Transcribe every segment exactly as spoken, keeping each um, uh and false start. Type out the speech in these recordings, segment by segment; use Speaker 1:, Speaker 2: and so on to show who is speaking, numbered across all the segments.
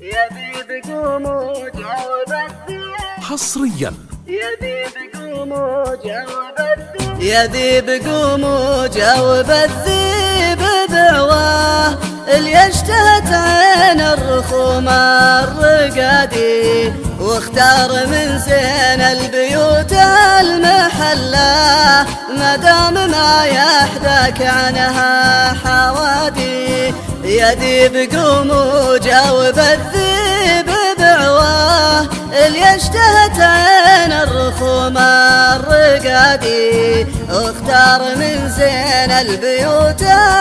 Speaker 1: يبي بقوم وجاوب الذيب
Speaker 2: حصريا
Speaker 1: يبي بقوم وجاوب الذيب يبي بقوم وجاوب الذيب بعواه اللي اشتهت عين الرخوم الرقادي واختار من زين البيوت المحلة ما دام ما يحداك عنها حوادي يدي بقوم وجاوب الذيب بعواه اللي اشتهت عين الرخوم الرقادي واختار من زين البيوت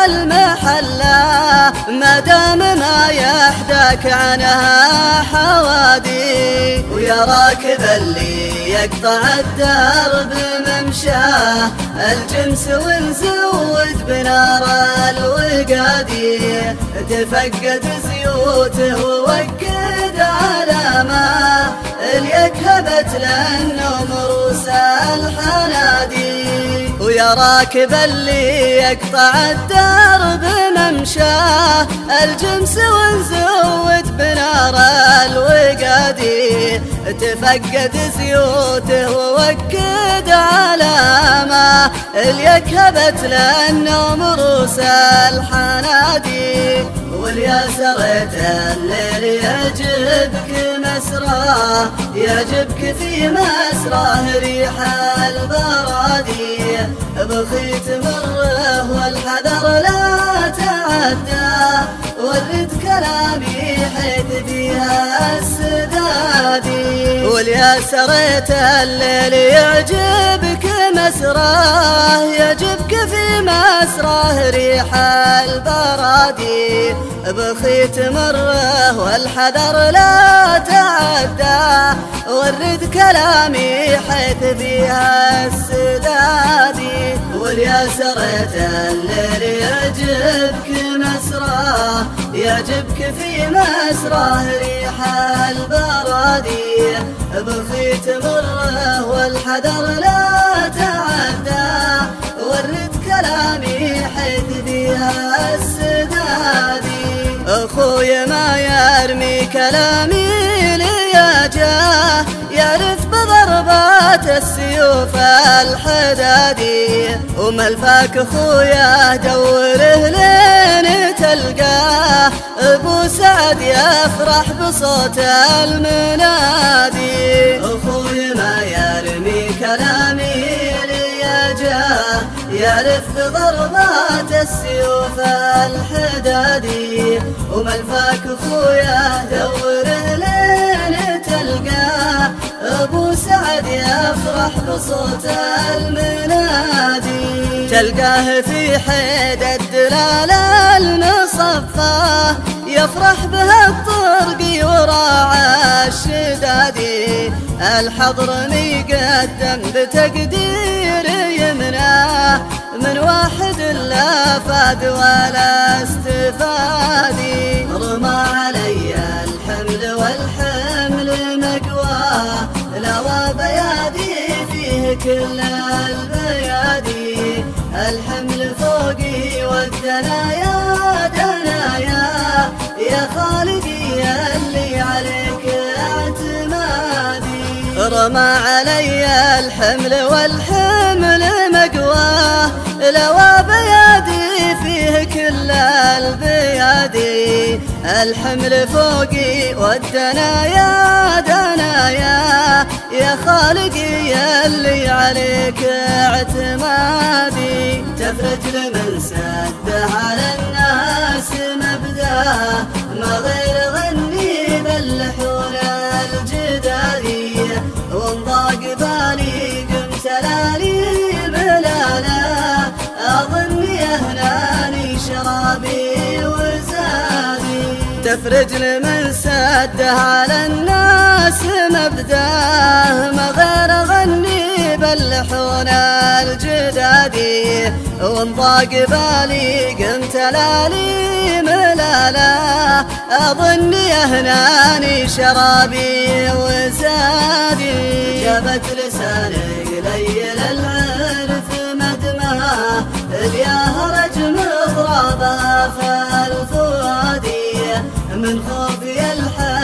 Speaker 1: المحلة ما دام ما يحداك عنها حوادي ويا راكب اللي يقطع الدرب ممشاه الجنس ونزود بنار الوقادي تفقد زيوته ووقد على ما اليكهبت للنوم روس الحنادي ويا راكب اللي يقطع الدرب ممشاه الجنس ونزود بنار الوقادي تفقد زيوته ووقد على ما اليكهبت للنوم روس الحنادي واليا سريت الليل يعجبك مسراه يعجبك في مسراه ريح البرادي بخيت مره والحذر لا تعدى ورد كلامي حيث فيها السدادي واليا سريت الليل يعجبك مسراه يعجبك في مسراه ريح البرادي بخيت مره والحذر لا تعدى ورد كلامي حيث فيها السدادي واليا سريت الليل يعجبك مسراه يعجبك في مسراه ريح البرادي بخيت مره والحذر لا تعدى ورد كلامي حيث فيها السدادي أخوي ما يرمي كلامي ليجاه يعرف بضربات السيوف الحدادي وملفاك أخويا دوره لين تلقاه أبو سعد يفرح بصوت المنادي أخوي ما يرمي كلامي ليجاه يعرف بضربات السيوف الحدادي وملفاك أخويا دوره لين تلقاه أبو سعد يفرح بصوت المنادي تلقاه في حيد الدلال المصفى يفرح به الطرقي وراعى الشدادي الحضرمي قدم بتقدير يمناه من واحد لا فاد ولا استفادي رمى علي الحمل والحمل مقواه لوى بيادي فيه كل البيادي الحمل فوقي والدنايا دنايا يا خالقي اللي عليك اعتمادي رمى علي الحمل والحمل مقواه لوى بيادي فيه كل البيادي الحمل فوقي والدنايا دنايا يا خالقي اللي عليك اعتمادي تفرج لمن سده على الناس مبداه ما غير غني باللحون الجدادي وانضاق بالي قمت لالي بلالا اظني اهناني شرابي وزادي تفرج لمن سده على الناس مبداه ما غير غني باللحون الجدادي وانضاق بالي قمت لالي ملالا اظني اهناني شرابي وزادي جابت لساني قليل العرف مدماه الياهرج مضربه في الفؤادي من خوفي الحال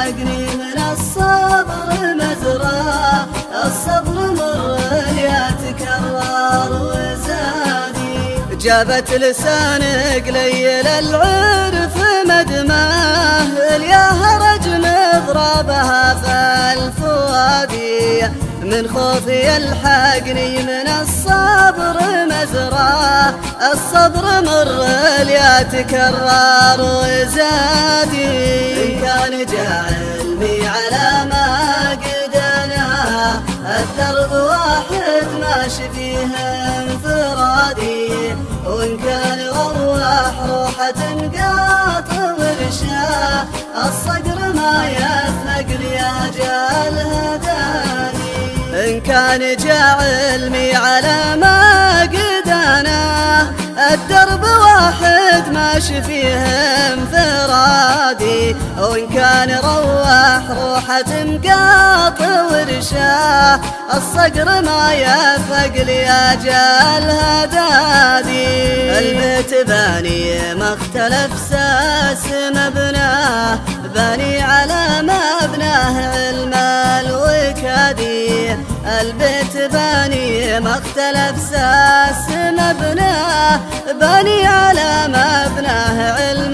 Speaker 1: يلحقني من الصبر مزرعة، الصبر مر يا تكرر وزادي. جابت لسان قليل العرف مدماه، اليهرج مضربها فالفؤادي. من خوفي يلحقني من الصبر مزرعة، الصبر مر يا تكرر وزادي. إن كان جعلني على ما قد أنا، الدرب واحد ماشي فيه انفرادي. وإن كان روح روحة قاطع ورشاه، الصقر ما يثقل يا جال هداني. إن كان جعلني على ما قد أنا، الدرب واحد ماشي فيه انفرادي. وإن كان روح روحة قاطع ورشاه، الصقر ما يثقل يا جال هدادي. البيت باني ما اختلف ساس مبناه، باني على مبناه علم الوكادي. البيت باني ما اختلف ساس مبناه، باني على مبناه علم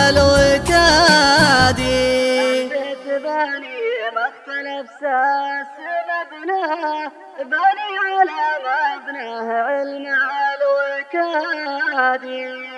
Speaker 1: الوكادي. البيت باني ما اختلف ساس مبناه، باني على مبناه علم الوكادي.